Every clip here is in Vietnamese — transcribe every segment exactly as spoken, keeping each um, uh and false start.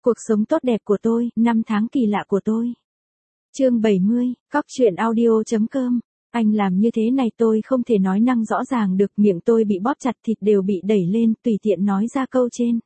Cuộc sống tốt đẹp của tôi, năm tháng kỳ lạ của tôi. Chương bảy mươi, cóc truyện audio chấm com. Anh làm như thế này tôi không thể nói năng rõ ràng được, miệng tôi bị bóp chặt, thịt đều bị đẩy lên, tùy tiện nói ra câu trên.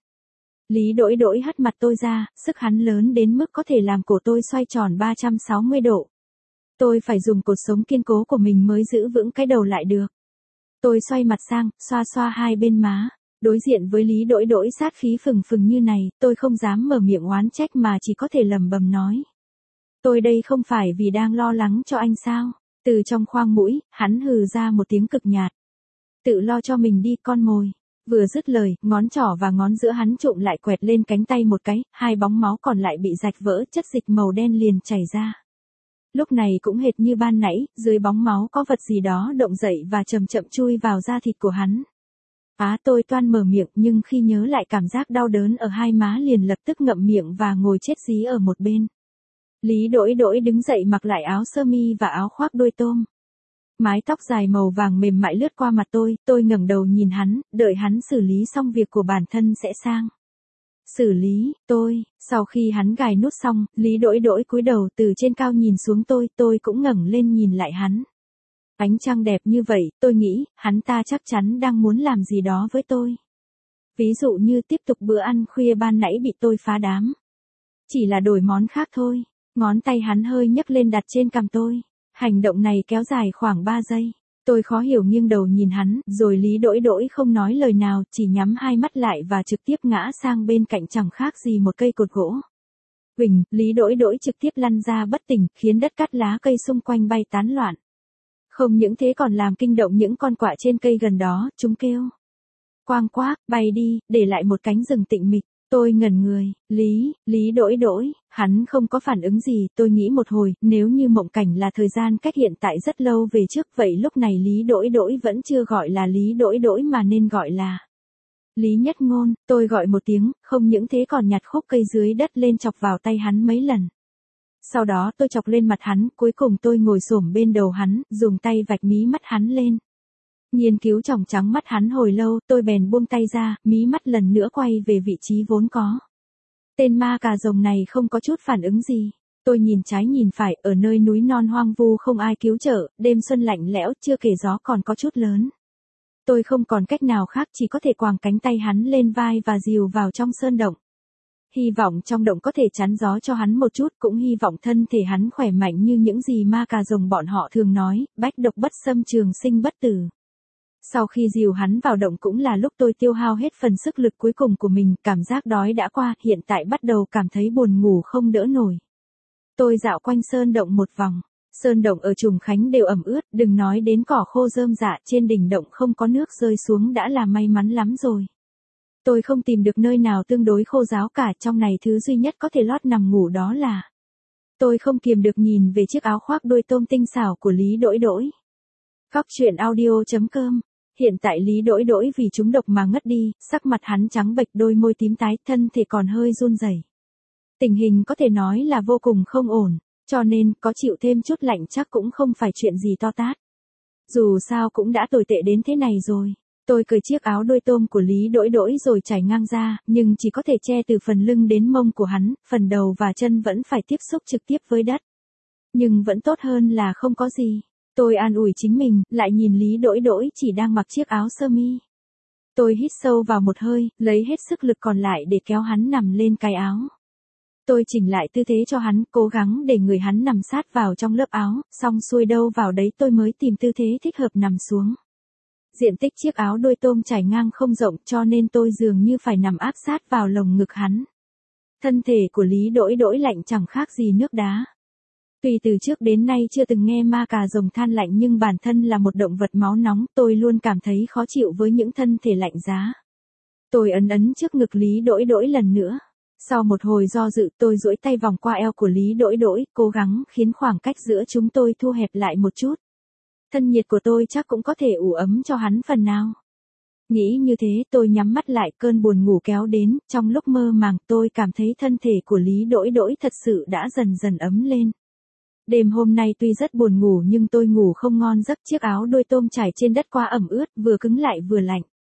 Lý Đỗi Đỗi hất mặt tôi ra, sức hắn lớn đến mức có thể làm cổ tôi xoay tròn ba trăm sáu mươi độ. Tôi phải dùng cột sống kiên cố của mình mới giữ vững cái đầu lại được. Tôi xoay mặt sang, xoa xoa hai bên má. Đối diện với Lý Đỗi Đỗi sát khí phừng phừng như này, tôi không dám mở miệng oán trách mà chỉ có thể lẩm bẩm nói. Tôi đây không phải vì đang lo lắng cho anh sao? Từ trong khoang mũi, hắn hừ ra một tiếng cực nhạt. Tự lo cho mình đi con mồi. Vừa dứt lời, ngón trỏ và ngón giữa hắn trụm lại quẹt lên cánh tay một cái, hai bóng máu còn lại bị rạch vỡ, chất dịch màu đen liền chảy ra. Lúc này cũng hệt như ban nãy, dưới bóng máu có vật gì đó động dậy và chậm chậm chui vào da thịt của hắn. Á tôi toan mở miệng nhưng khi nhớ lại cảm giác đau đớn ở hai má liền lập tức ngậm miệng và ngồi chết dí ở một bên. Lý Đỗi Đỗi đứng dậy mặc lại áo sơ mi và áo khoác đuôi tôm. Mái tóc dài màu vàng mềm mại lướt qua mặt tôi, tôi ngẩng đầu nhìn hắn, đợi hắn xử lý xong việc của bản thân sẽ sang. Xử lý, tôi, sau khi hắn gài nút xong, Lý Đỗi Đỗi cúi đầu từ trên cao nhìn xuống tôi, tôi cũng ngẩng lên nhìn lại hắn. Ánh trăng đẹp như vậy, tôi nghĩ, hắn ta chắc chắn đang muốn làm gì đó với tôi. Ví dụ như tiếp tục bữa ăn khuya ban nãy bị tôi phá đám. Chỉ là đổi món khác thôi. Ngón tay hắn hơi nhấc lên đặt trên cằm tôi. Hành động này kéo dài khoảng ba giây. Tôi khó hiểu nghiêng đầu nhìn hắn, rồi Lý Đỗi Đỗi không nói lời nào, chỉ nhắm hai mắt lại và trực tiếp ngã sang bên cạnh chẳng khác gì một cây cột gỗ. Huỳnh, Lý Đỗi Đỗi trực tiếp lăn ra bất tỉnh, khiến đất cát lá cây xung quanh bay tán loạn. Không những thế còn làm kinh động những con quạ trên cây gần đó, chúng kêu. Quang quác, bay đi, để lại một cánh rừng tịnh mịch. Tôi ngẩn người, Lý, Lý Đỗi Đỗi, hắn không có phản ứng gì, tôi nghĩ một hồi, nếu như mộng cảnh là thời gian cách hiện tại rất lâu về trước, vậy lúc này Lý Đỗi Đỗi vẫn chưa gọi là Lý Đỗi Đỗi mà nên gọi là Lý Nhất Ngôn. Tôi gọi một tiếng, không những thế còn nhặt khúc cây dưới đất lên chọc vào tay hắn mấy lần. Sau đó tôi chọc lên mặt hắn, cuối cùng tôi ngồi xổm bên đầu hắn, dùng tay vạch mí mắt hắn lên. Nghiên cứu tròng trắng mắt hắn hồi lâu, tôi bèn buông tay ra, mí mắt lần nữa quay về vị trí vốn có. Tên ma cà rồng này không có chút phản ứng gì. Tôi nhìn trái nhìn phải, ở nơi núi non hoang vu không ai cứu trợ, đêm xuân lạnh lẽo, chưa kể gió còn có chút lớn. Tôi không còn cách nào khác, chỉ có thể quàng cánh tay hắn lên vai và dìu vào trong sơn động. Hy vọng trong động có thể chắn gió cho hắn một chút, cũng hy vọng thân thể hắn khỏe mạnh như những gì ma cà rồng bọn họ thường nói, bách độc bất xâm trường sinh bất tử. Sau khi dìu hắn vào động cũng là lúc tôi tiêu hao hết phần sức lực cuối cùng của mình, cảm giác đói đã qua, hiện tại bắt đầu cảm thấy buồn ngủ không đỡ nổi. Tôi dạo quanh sơn động một vòng. Sơn động ở Trùng Khánh đều ẩm ướt, đừng nói đến cỏ khô rơm rạ, trên đỉnh động không có nước rơi xuống đã là may mắn lắm rồi. Tôi không tìm được nơi nào tương đối khô ráo cả, trong này thứ duy nhất có thể lót nằm ngủ đó là. Tôi không kiềm được nhìn về chiếc áo khoác đuôi tôm tinh xảo của Lý Đỗi Đỗi. Cóc truyện audio chấm com. Hiện tại Lý Đỗi Đỗi vì trúng độc mà ngất đi, sắc mặt hắn trắng bệch, đôi môi tím tái, thân thể còn hơi run rẩy. Tình hình có thể nói là vô cùng không ổn, cho nên có chịu thêm chút lạnh chắc cũng không phải chuyện gì to tát. Dù sao cũng đã tồi tệ đến thế này rồi. Tôi cởi chiếc áo đuôi tôm của Lý Đỗi Đỗi rồi trải ngang ra, nhưng chỉ có thể che từ phần lưng đến mông của hắn, phần đầu và chân vẫn phải tiếp xúc trực tiếp với đất. Nhưng vẫn tốt hơn là không có gì. Tôi an ủi chính mình, lại nhìn Lý Đỗi Đỗi chỉ đang mặc chiếc áo sơ mi. Tôi hít sâu vào một hơi, lấy hết sức lực còn lại để kéo hắn nằm lên cái áo. Tôi chỉnh lại tư thế cho hắn, cố gắng để người hắn nằm sát vào trong lớp áo, xong xuôi đâu vào đấy tôi mới tìm tư thế thích hợp nằm xuống. Diện tích chiếc áo đuôi tôm trải ngang không rộng cho nên tôi dường như phải nằm áp sát vào lồng ngực hắn. Thân thể của Lý Đỗi Đỗi lạnh chẳng khác gì nước đá. Tuy từ trước đến nay chưa từng nghe ma cà rồng than lạnh nhưng bản thân là một động vật máu nóng, tôi luôn cảm thấy khó chịu với những thân thể lạnh giá. Tôi ấn ấn trước ngực Lý Đỗi Đỗi lần nữa. Sau một hồi do dự tôi duỗi tay vòng qua eo của Lý Đỗi Đỗi, cố gắng khiến khoảng cách giữa chúng tôi thu hẹp lại một chút. Thân nhiệt của tôi chắc cũng có thể ủ ấm cho hắn phần nào. Nghĩ như thế tôi nhắm mắt lại, cơn buồn ngủ kéo đến, trong lúc mơ màng tôi cảm thấy thân thể của Lý Đỗi Đỗi thật sự đã dần dần ấm lên. Đêm hôm nay tuy rất buồn ngủ nhưng tôi ngủ không ngon giấc, chiếc áo đuôi tôm trải trên đất quá ẩm ướt, vừa cứng lại vừa lạnh.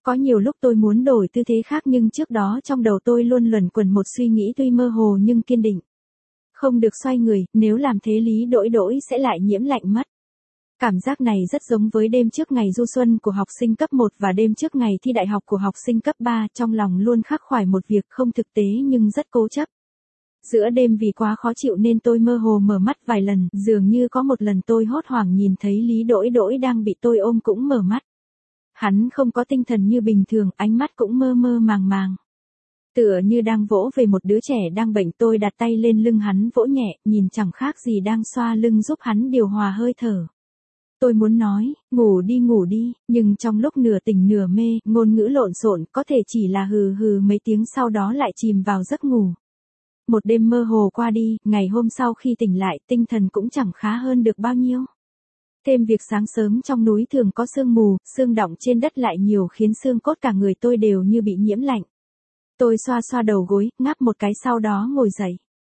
Có nhiều lúc tôi muốn đổi tư thế khác nhưng trước đó trong đầu tôi luôn luẩn quẩn một suy nghĩ tuy mơ hồ nhưng kiên định. Không được xoay người, nếu làm thế Lý Đỗi Đỗi sẽ lại nhiễm lạnh mất. Cảm giác này rất giống với đêm trước ngày du xuân của học sinh cấp một và đêm trước ngày thi đại học của học sinh cấp ba, trong lòng luôn khắc khoải một việc không thực tế nhưng rất cố chấp. Giữa đêm vì quá khó chịu nên tôi mơ hồ mở mắt vài lần, dường như có một lần tôi hốt hoảng nhìn thấy Lý Đỗi Đỗi đang bị tôi ôm cũng mở mắt. Hắn không có tinh thần như bình thường, ánh mắt cũng mơ mơ màng màng. Tựa như đang vỗ về một đứa trẻ đang bệnh, tôi đặt tay lên lưng hắn vỗ nhẹ, nhìn chẳng khác gì đang xoa lưng giúp hắn điều hòa hơi thở. Tôi muốn nói, ngủ đi ngủ đi, nhưng trong lúc nửa tỉnh nửa mê, ngôn ngữ lộn xộn, có thể chỉ là hừ hừ mấy tiếng sau đó lại chìm vào giấc ngủ. Một đêm mơ hồ qua đi, ngày hôm sau khi tỉnh lại, tinh thần cũng chẳng khá hơn được bao nhiêu. Thêm việc sáng sớm trong núi thường có sương mù, sương đọng trên đất lại nhiều khiến xương cốt cả người tôi đều như bị nhiễm lạnh. Tôi xoa xoa đầu gối, ngáp một cái sau đó ngồi dậy.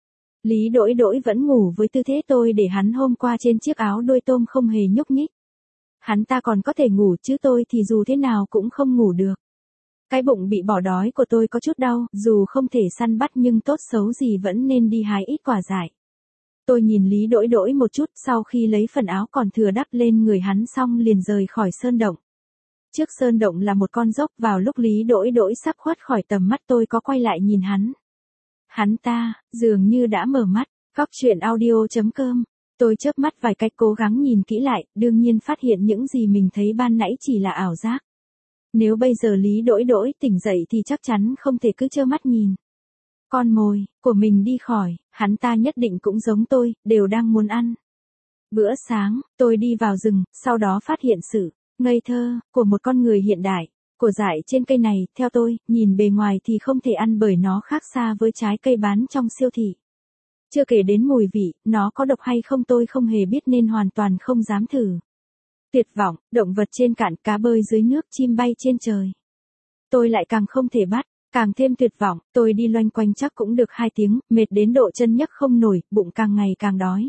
Lý Đỗi Đỗi vẫn ngủ với tư thế tôi để hắn hôm qua trên chiếc áo đuôi tôm không hề nhúc nhích. Hắn ta còn có thể ngủ chứ tôi thì dù thế nào cũng không ngủ được. Cái bụng bị bỏ đói của tôi có chút đau, dù không thể săn bắt nhưng tốt xấu gì vẫn nên đi hái ít quả dại. Tôi nhìn Lý Đỗi Đỗi một chút, sau khi lấy phần áo còn thừa đắp lên người hắn xong liền rời khỏi sơn động. Trước sơn động là một con dốc, vào lúc Lý Đỗi Đỗi sắp khuất khỏi tầm mắt tôi có quay lại nhìn hắn. Hắn ta, dường như đã mở mắt, Cóc truyện audio chấm com. Tôi chớp mắt vài cái cố gắng nhìn kỹ lại, đương nhiên phát hiện những gì mình thấy ban nãy chỉ là ảo giác. Nếu bây giờ Lý Đỗi Đỗi tỉnh dậy thì chắc chắn không thể cứ trơ mắt nhìn. Con mồi của mình đi khỏi, hắn ta nhất định cũng giống tôi, đều đang muốn ăn. Bữa sáng, tôi đi vào rừng, sau đó phát hiện sự ngây thơ của một con người hiện đại. Của dại trên cây này, theo tôi, nhìn bề ngoài thì không thể ăn bởi nó khác xa với trái cây bán trong siêu thị. Chưa kể đến mùi vị, nó có độc hay không tôi không hề biết nên hoàn toàn không dám thử. Tuyệt vọng, động vật trên cạn, cá bơi dưới nước, chim bay trên trời. Tôi lại càng không thể bắt, càng thêm tuyệt vọng, tôi đi loanh quanh chắc cũng được hai tiếng, mệt đến độ chân nhấc không nổi, bụng càng ngày càng đói.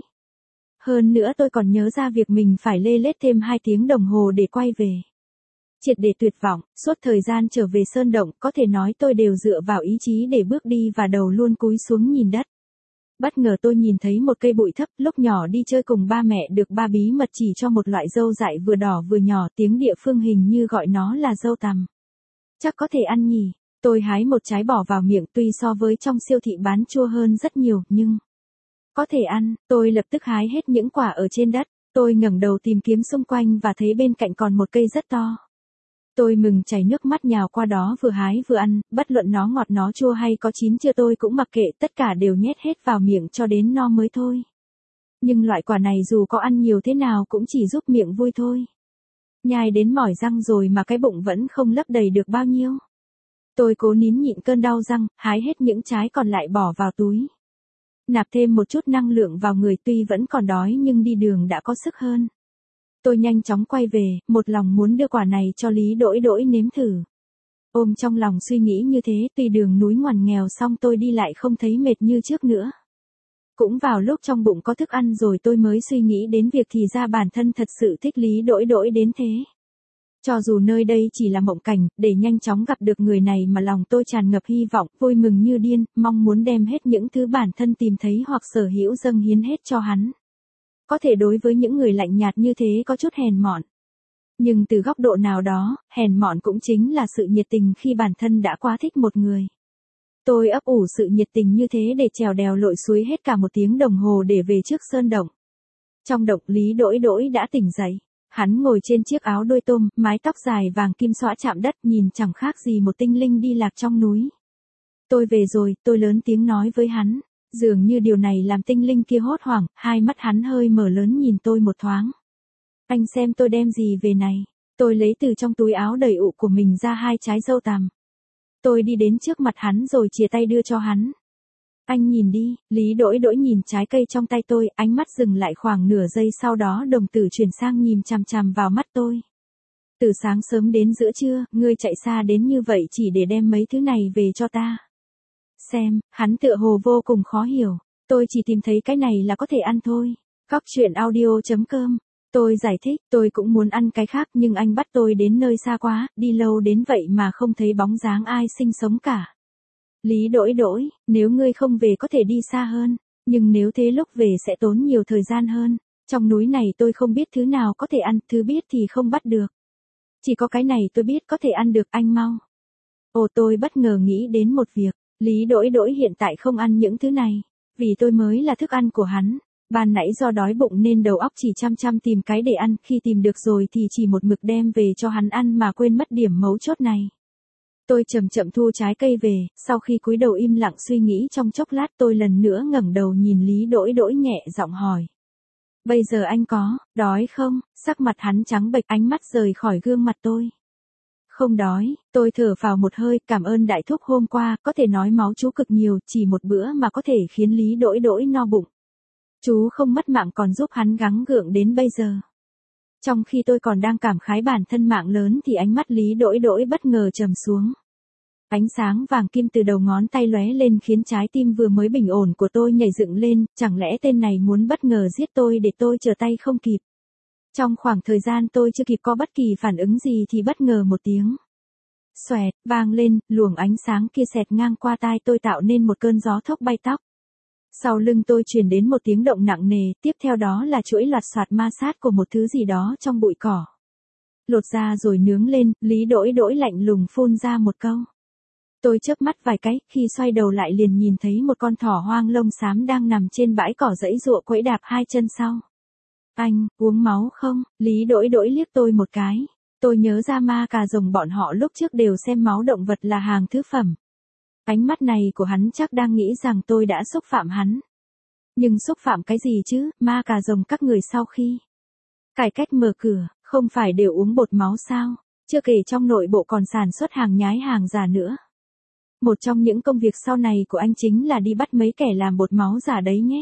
Hơn nữa tôi còn nhớ ra việc mình phải lê lết thêm hai tiếng đồng hồ để quay về. Triệt để tuyệt vọng, suốt thời gian trở về sơn động, có thể nói tôi đều dựa vào ý chí để bước đi và đầu luôn cúi xuống nhìn đất. Bất ngờ tôi nhìn thấy một cây bụi thấp, lúc nhỏ đi chơi cùng ba mẹ được ba bí mật chỉ cho một loại dâu dại vừa đỏ vừa nhỏ, tiếng địa phương hình như gọi nó là dâu tằm. Chắc có thể ăn nhỉ, tôi hái một trái bỏ vào miệng, tuy so với trong siêu thị bán chua hơn rất nhiều, nhưng có thể ăn. Tôi lập tức hái hết những quả ở trên đất, tôi ngẩng đầu tìm kiếm xung quanh và thấy bên cạnh còn một cây rất to. Tôi mừng chảy nước mắt nhào qua đó vừa hái vừa ăn, bất luận nó ngọt nó chua hay có chín chưa tôi cũng mặc kệ, tất cả đều nhét hết vào miệng cho đến no mới thôi. Nhưng loại quả này dù có ăn nhiều thế nào cũng chỉ giúp miệng vui thôi. Nhai đến mỏi răng rồi mà cái bụng vẫn không lấp đầy được bao nhiêu. Tôi cố nín nhịn cơn đau răng, hái hết những trái còn lại bỏ vào túi. Nạp thêm một chút năng lượng vào người, tuy vẫn còn đói nhưng đi đường đã có sức hơn. Tôi nhanh chóng quay về, một lòng muốn đưa quả này cho Lý Đỗi Đỗi nếm thử. Ôm trong lòng suy nghĩ như thế, tuy đường núi ngoằn nghèo xong tôi đi lại không thấy mệt như trước nữa. Cũng vào lúc trong bụng có thức ăn rồi tôi mới suy nghĩ đến việc thì ra bản thân thật sự thích Lý Đỗi Đỗi đến thế. Cho dù nơi đây chỉ là mộng cảnh, để nhanh chóng gặp được người này mà lòng tôi tràn ngập hy vọng, vui mừng như điên, mong muốn đem hết những thứ bản thân tìm thấy hoặc sở hữu dâng hiến hết cho hắn. Có thể đối với những người lạnh nhạt như thế có chút hèn mọn. Nhưng từ góc độ nào đó, hèn mọn cũng chính là sự nhiệt tình khi bản thân đã quá thích một người. Tôi ấp ủ sự nhiệt tình như thế để trèo đèo lội suối hết cả một tiếng đồng hồ để về trước sơn động. Trong động Lý Đỗi Đỗi đã tỉnh dậy. Hắn ngồi trên chiếc áo đuôi tôm, mái tóc dài vàng kim xõa chạm đất, nhìn chẳng khác gì một tinh linh đi lạc trong núi. Tôi về rồi, tôi lớn tiếng nói với hắn. Dường như điều này làm tinh linh kia hốt hoảng, hai mắt hắn hơi mở lớn nhìn tôi một thoáng. Anh xem tôi đem gì về này. Tôi lấy từ trong túi áo đầy ụ của mình ra hai trái dâu tằm. Tôi đi đến trước mặt hắn rồi chìa tay đưa cho hắn. Anh nhìn đi. Lý Đỗi Đỗi nhìn trái cây trong tay tôi, ánh mắt dừng lại khoảng nửa giây, sau đó đồng tử chuyển sang nhìn chằm chằm vào mắt tôi. Từ sáng sớm đến giữa trưa, ngươi chạy xa đến như vậy chỉ để đem mấy thứ này về cho ta. Xem, hắn tựa hồ vô cùng khó hiểu. Tôi chỉ tìm thấy cái này là có thể ăn thôi. Cóc truyện audio chấm com Tôi giải thích, tôi cũng muốn ăn cái khác nhưng anh bắt tôi đến nơi xa quá, đi lâu đến vậy mà không thấy bóng dáng ai sinh sống cả. Lý Đỗi Đỗi, nếu ngươi không về có thể đi xa hơn, nhưng nếu thế lúc về sẽ tốn nhiều thời gian hơn. Trong núi này tôi không biết thứ nào có thể ăn, thứ biết thì không bắt được. Chỉ có cái này tôi biết có thể ăn được, anh mau. Ồ, tôi bất ngờ nghĩ đến một việc, Lý Đỗi Đỗi hiện tại không ăn những thứ này, vì tôi mới là thức ăn của hắn. Ban nãy do đói bụng nên đầu óc chỉ chăm chăm tìm cái để ăn, khi tìm được rồi thì chỉ một mực đem về cho hắn ăn mà quên mất điểm mấu chốt này. Tôi chậm chậm thu trái cây về, sau khi cúi đầu im lặng suy nghĩ trong chốc lát tôi lần nữa ngẩng đầu nhìn Lý Đỗi Đỗi nhẹ giọng hỏi. Bây giờ anh có, đói không? Sắc mặt hắn trắng bệch, ánh mắt rời khỏi gương mặt tôi. Không đói, tôi thở phào một hơi, cảm ơn đại thúc hôm qua, có thể nói máu chú cực nhiều, chỉ một bữa mà có thể khiến Lý Đỗi Đỗi no bụng. Chú không mất mạng còn giúp hắn gắng gượng đến bây giờ. Trong khi tôi còn đang cảm khái bản thân mạng lớn thì ánh mắt Lý Đỗi Đỗi bất ngờ trầm xuống. Ánh sáng vàng kim từ đầu ngón tay lóe lên khiến trái tim vừa mới bình ổn của tôi nhảy dựng lên, chẳng lẽ tên này muốn bất ngờ giết tôi để tôi trở tay không kịp. Trong khoảng thời gian tôi chưa kịp có bất kỳ phản ứng gì thì bất ngờ một tiếng xoẹt vang lên, luồng ánh sáng kia xẹt ngang qua tai tôi tạo nên một cơn gió thốc bay tóc. Sau lưng tôi truyền đến một tiếng động nặng nề, tiếp theo đó là chuỗi loạt soạt ma sát của một thứ gì đó trong bụi cỏ. Lột ra rồi nướng lên, Lý Đỗi Đỗi lạnh lùng phun ra một câu. Tôi chớp mắt vài cái, khi xoay đầu lại liền nhìn thấy một con thỏ hoang lông xám đang nằm trên bãi cỏ giãy giụa quẫy đạp hai chân sau. Anh, uống máu không? Lý Đỗi Đỗi liếc tôi một cái. Tôi nhớ ra ma cà rồng bọn họ lúc trước đều xem máu động vật là hàng thứ phẩm. Ánh mắt này của hắn chắc đang nghĩ rằng tôi đã xúc phạm hắn. Nhưng xúc phạm cái gì chứ, ma cà rồng các người sau khi cải cách mở cửa, không phải đều uống bột máu sao? Chưa kể trong nội bộ còn sản xuất hàng nhái hàng giả nữa. Một trong những công việc sau này của anh chính là đi bắt mấy kẻ làm bột máu giả đấy nhé.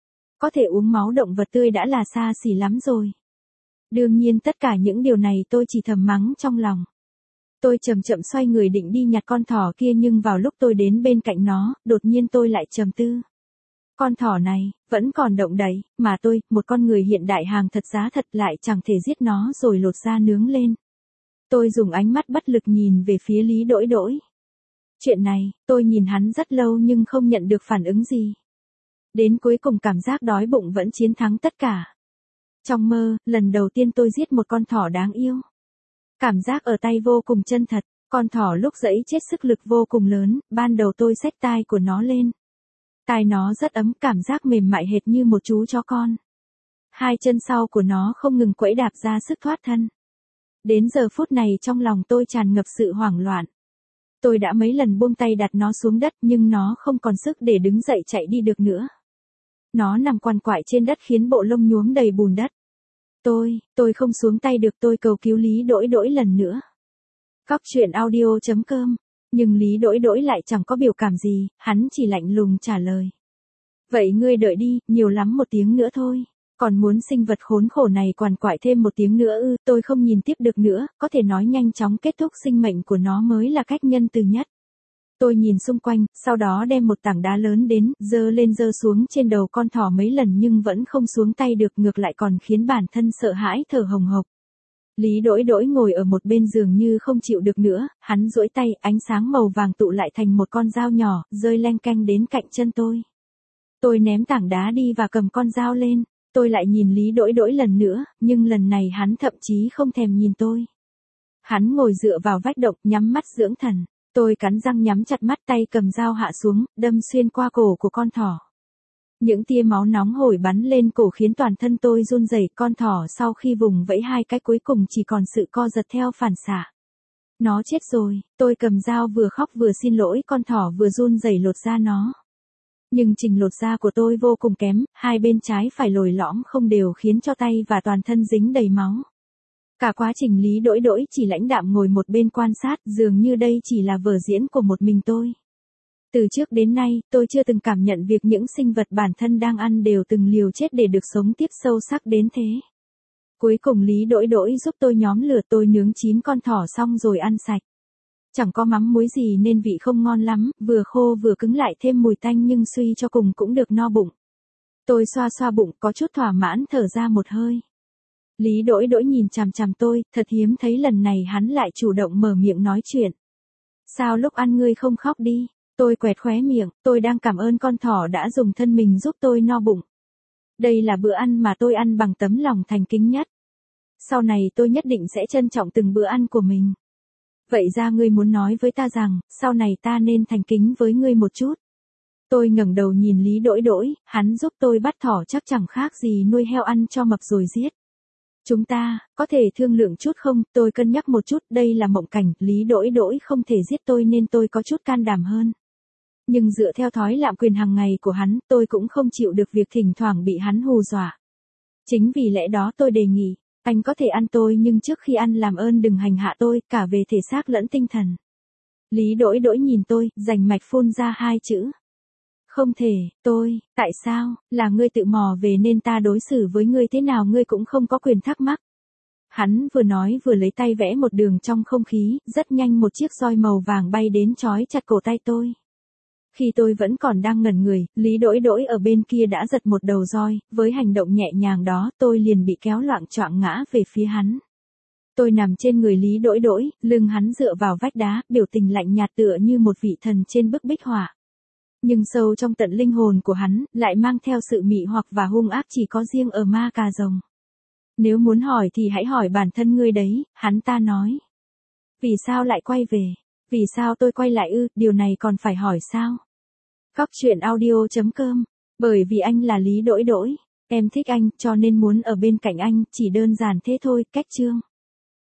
Có thể uống máu động vật tươi đã là xa xỉ lắm rồi. Đương nhiên tất cả những điều này tôi chỉ thầm mắng trong lòng. Tôi chậm chậm xoay người định đi nhặt con thỏ kia nhưng vào lúc tôi đến bên cạnh nó, đột nhiên tôi lại trầm tư. Con thỏ này, vẫn còn động đậy, mà tôi, một con người hiện đại hàng thật giá thật lại chẳng thể giết nó rồi lột ra nướng lên. Tôi dùng ánh mắt bất lực nhìn về phía Lý Đỗi Đỗi. Chuyện này, tôi nhìn hắn rất lâu nhưng không nhận được phản ứng gì. Đến cuối cùng cảm giác đói bụng vẫn chiến thắng tất cả. Trong mơ, lần đầu tiên tôi giết một con thỏ đáng yêu. Cảm giác ở tay vô cùng chân thật, con thỏ lúc giãy chết sức lực vô cùng lớn, ban đầu tôi xách tai của nó lên. Tai nó rất ấm, cảm giác mềm mại hệt như một chú chó con. Hai chân sau của nó không ngừng quẫy đạp ra sức thoát thân. Đến giờ phút này trong lòng tôi tràn ngập sự hoảng loạn. Tôi đã mấy lần buông tay đặt nó xuống đất nhưng nó không còn sức để đứng dậy chạy đi được nữa. Nó nằm quằn quại trên đất khiến bộ lông nhuốm đầy bùn đất. Tôi, tôi không xuống tay được, tôi cầu cứu Lý Đỗi Đỗi lần nữa. Cóc truyện audio chấm com. Nhưng Lý Đỗi Đỗi lại chẳng có biểu cảm gì, hắn chỉ lạnh lùng trả lời. Vậy ngươi đợi đi, nhiều lắm một tiếng nữa thôi. Còn muốn sinh vật khốn khổ này quằn quại thêm một tiếng nữa ư, tôi không nhìn tiếp được nữa, có thể nói nhanh chóng kết thúc sinh mệnh của nó mới là cách nhân từ nhất. Tôi nhìn xung quanh, sau đó đem một tảng đá lớn đến, giơ lên giơ xuống trên đầu con thỏ mấy lần nhưng vẫn không xuống tay được, ngược lại còn khiến bản thân sợ hãi thở hồng hộc. Lý Đỗi Đỗi ngồi ở một bên giường như không chịu được nữa, hắn duỗi tay, ánh sáng màu vàng tụ lại thành một con dao nhỏ, rơi leng keng đến cạnh chân tôi. Tôi ném tảng đá đi và cầm con dao lên, tôi lại nhìn Lý Đỗi Đỗi lần nữa, nhưng lần này hắn thậm chí không thèm nhìn tôi. Hắn ngồi dựa vào vách động, nhắm mắt dưỡng thần. Tôi cắn răng nhắm chặt mắt, tay cầm dao hạ xuống, đâm xuyên qua cổ của con thỏ. Những tia máu nóng hổi bắn lên cổ khiến toàn thân tôi run rẩy, con thỏ sau khi vùng vẫy hai cái cuối cùng chỉ còn sự co giật theo phản xạ. Nó chết rồi, tôi cầm dao vừa khóc vừa xin lỗi con thỏ vừa run rẩy lột da nó. Nhưng trình lột da của tôi vô cùng kém, hai bên trái phải lồi lõm không đều khiến cho tay và toàn thân dính đầy máu. Cả quá trình Lý Đỗi Đỗi chỉ lãnh đạm ngồi một bên quan sát, dường như đây chỉ là vở diễn của một mình tôi. Từ trước đến nay, tôi chưa từng cảm nhận việc những sinh vật bản thân đang ăn đều từng liều chết để được sống tiếp sâu sắc đến thế. Cuối cùng Lý Đỗi Đỗi giúp tôi nhóm lửa, tôi nướng chín con thỏ xong rồi ăn sạch. Chẳng có mắm muối gì nên vị không ngon lắm, vừa khô vừa cứng lại thêm mùi tanh nhưng suy cho cùng cũng được no bụng. Tôi xoa xoa bụng có chút thỏa mãn thở ra một hơi. Lý Đỗi Đỗi nhìn chằm chằm tôi, thật hiếm thấy lần này hắn lại chủ động mở miệng nói chuyện. Sao lúc ăn ngươi không khóc đi? Tôi quẹt khóe miệng, tôi đang cảm ơn con thỏ đã dùng thân mình giúp tôi no bụng. Đây là bữa ăn mà tôi ăn bằng tấm lòng thành kính nhất. Sau này tôi nhất định sẽ trân trọng từng bữa ăn của mình. Vậy ra ngươi muốn nói với ta rằng, sau này ta nên thành kính với ngươi một chút. Tôi ngẩng đầu nhìn Lý Đỗi Đỗi, hắn giúp tôi bắt thỏ chắc chẳng khác gì nuôi heo ăn cho mập rồi giết. Chúng ta, có thể thương lượng chút không? Tôi cân nhắc một chút, đây là mộng cảnh, Lý Đỗi Đỗi không thể giết tôi nên tôi có chút can đảm hơn. Nhưng dựa theo thói lạm quyền hàng ngày của hắn, tôi cũng không chịu được việc thỉnh thoảng bị hắn hù dọa. Chính vì lẽ đó tôi đề nghị, anh có thể ăn tôi nhưng trước khi ăn làm ơn đừng hành hạ tôi, cả về thể xác lẫn tinh thần. Lý Đỗi Đỗi nhìn tôi, rành mạch phun ra hai chữ. Không thể, tôi, tại sao, là ngươi tự mò về nên ta đối xử với ngươi thế nào ngươi cũng không có quyền thắc mắc. Hắn vừa nói vừa lấy tay vẽ một đường trong không khí, rất nhanh một chiếc roi màu vàng bay đến trói chặt cổ tay tôi. Khi tôi vẫn còn đang ngẩn người, Lý Đỗi Đỗi ở bên kia đã giật một đầu roi, với hành động nhẹ nhàng đó tôi liền bị kéo loạng choạng ngã về phía hắn. Tôi nằm trên người Lý Đỗi Đỗi, lưng hắn dựa vào vách đá, biểu tình lạnh nhạt tựa như một vị thần trên bức bích họa. Nhưng sâu trong tận linh hồn của hắn, lại mang theo sự mị hoặc và hung ác chỉ có riêng ở ma cà rồng. Nếu muốn hỏi thì hãy hỏi bản thân ngươi đấy, hắn ta nói. Vì sao lại quay về? Vì sao tôi quay lại ư, điều này còn phải hỏi sao? Cóc truyện audio chấm com. Bởi vì anh là Lý Đỗi Đỗi. Em thích anh, cho nên muốn ở bên cạnh anh, chỉ đơn giản thế thôi, cách chương.